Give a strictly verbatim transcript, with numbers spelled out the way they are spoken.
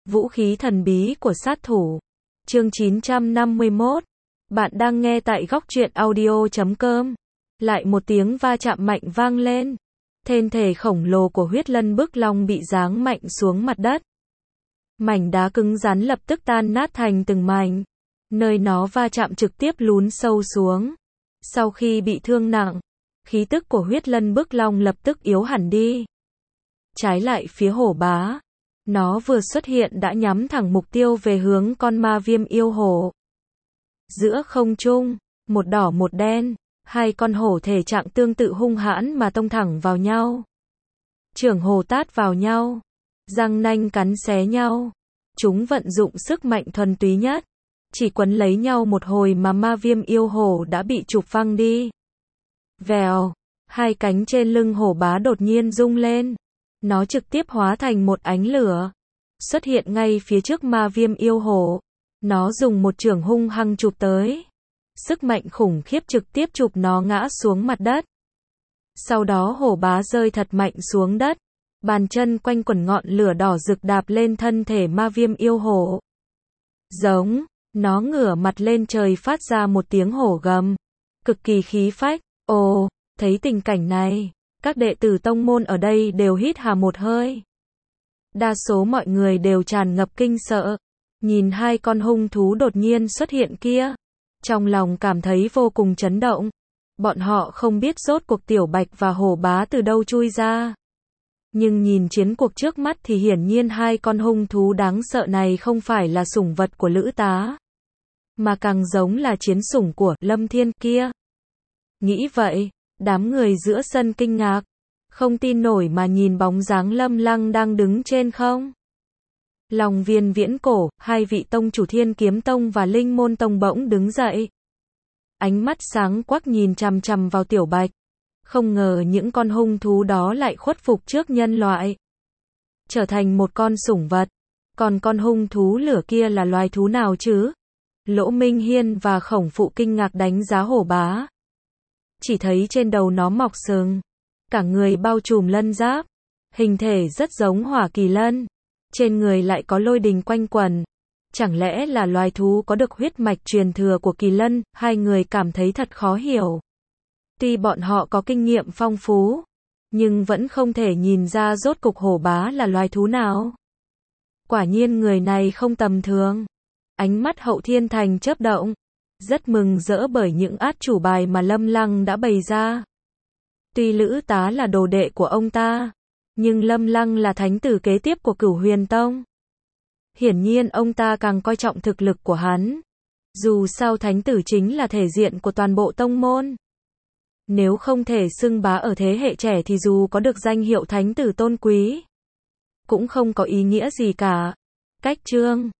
Vũ khí thần bí của sát thủ. Chương chín trăm năm mươi mốt. Bạn đang nghe tại góc truyện audio chấm com. Lại một tiếng va chạm mạnh vang lên. Thân thể khổng lồ của huyết lân bức long bị giáng mạnh xuống mặt đất. Mảnh đá cứng rắn lập tức tan nát thành từng mảnh. Nơi nó va chạm trực tiếp lún sâu xuống. Sau khi bị thương nặng, khí tức của huyết lân bức long lập tức yếu hẳn đi. Trái lại phía hổ bá, nó vừa xuất hiện đã nhắm thẳng mục tiêu về hướng con ma viêm yêu hổ. Giữa không trung, một đỏ một đen, hai con hổ thể trạng tương tự hung hãn mà tông thẳng vào nhau. Chưởng hổ tát vào nhau, răng nanh cắn xé nhau. Chúng vận dụng sức mạnh thuần túy nhất, chỉ quấn lấy nhau một hồi mà ma viêm yêu hổ đã bị trục văng đi. Vèo, hai cánh trên lưng hổ bá đột nhiên rung lên. Nó trực tiếp hóa thành một ánh lửa, xuất hiện ngay phía trước ma viêm yêu hổ. Nó dùng một chưởng hung hăng chụp tới. Sức mạnh khủng khiếp trực tiếp chụp nó ngã xuống mặt đất. Sau đó hổ bá rơi thật mạnh xuống đất. Bàn chân quanh quẩn ngọn lửa đỏ rực đạp lên thân thể ma viêm yêu hổ. Giống, nó ngửa mặt lên trời phát ra một tiếng hổ gầm. Cực kỳ khí phách. Ồ, thấy tình cảnh này, các đệ tử tông môn ở đây đều hít hà một hơi. Đa số mọi người đều tràn ngập kinh sợ. Nhìn hai con hung thú đột nhiên xuất hiện kia. Trong lòng cảm thấy vô cùng chấn động. Bọn họ không biết rốt cuộc tiểu bạch và hổ bá từ đâu chui ra. Nhưng nhìn chiến cuộc trước mắt thì hiển nhiên hai con hung thú đáng sợ này không phải là sủng vật của Lữ Tá, mà càng giống là chiến sủng của Lâm Thiên kia. Nghĩ vậy, đám người giữa sân kinh ngạc, không tin nổi mà nhìn bóng dáng Lâm Lăng đang đứng trên không. Long Viên Viễn Cổ, hai vị tông chủ Thiên Kiếm Tông và Linh Môn Tông bỗng đứng dậy. Ánh mắt sáng quắc nhìn chằm chằm vào tiểu bạch. Không ngờ những con hung thú đó lại khuất phục trước nhân loại, trở thành một con sủng vật. Còn con hung thú lửa kia là loài thú nào chứ? Lỗ Minh Hiên và Khổng Phụ kinh ngạc đánh giá hổ bá. Chỉ thấy trên đầu nó mọc sừng, cả người bao trùm lân giáp, hình thể rất giống hỏa kỳ lân, trên người lại có lôi đình quanh quẩn. Chẳng lẽ là loài thú có được huyết mạch truyền thừa của kỳ lân? Hai người cảm thấy thật khó hiểu. Tuy bọn họ có kinh nghiệm phong phú, nhưng vẫn không thể nhìn ra rốt cục hổ bá là loài thú nào. Quả nhiên người này không tầm thường. Ánh mắt Hậu Thiên Thành chớp động, rất mừng rỡ bởi những át chủ bài mà Lâm Lăng đã bày ra. Tuy Lữ Tá là đồ đệ của ông ta, nhưng Lâm Lăng là thánh tử kế tiếp của Cửu Huyền Tông. Hiển nhiên ông ta càng coi trọng thực lực của hắn. Dù sao thánh tử chính là thể diện của toàn bộ tông môn. Nếu không thể xưng bá ở thế hệ trẻ thì dù có được danh hiệu thánh tử tôn quý, cũng không có ý nghĩa gì cả. Cách chương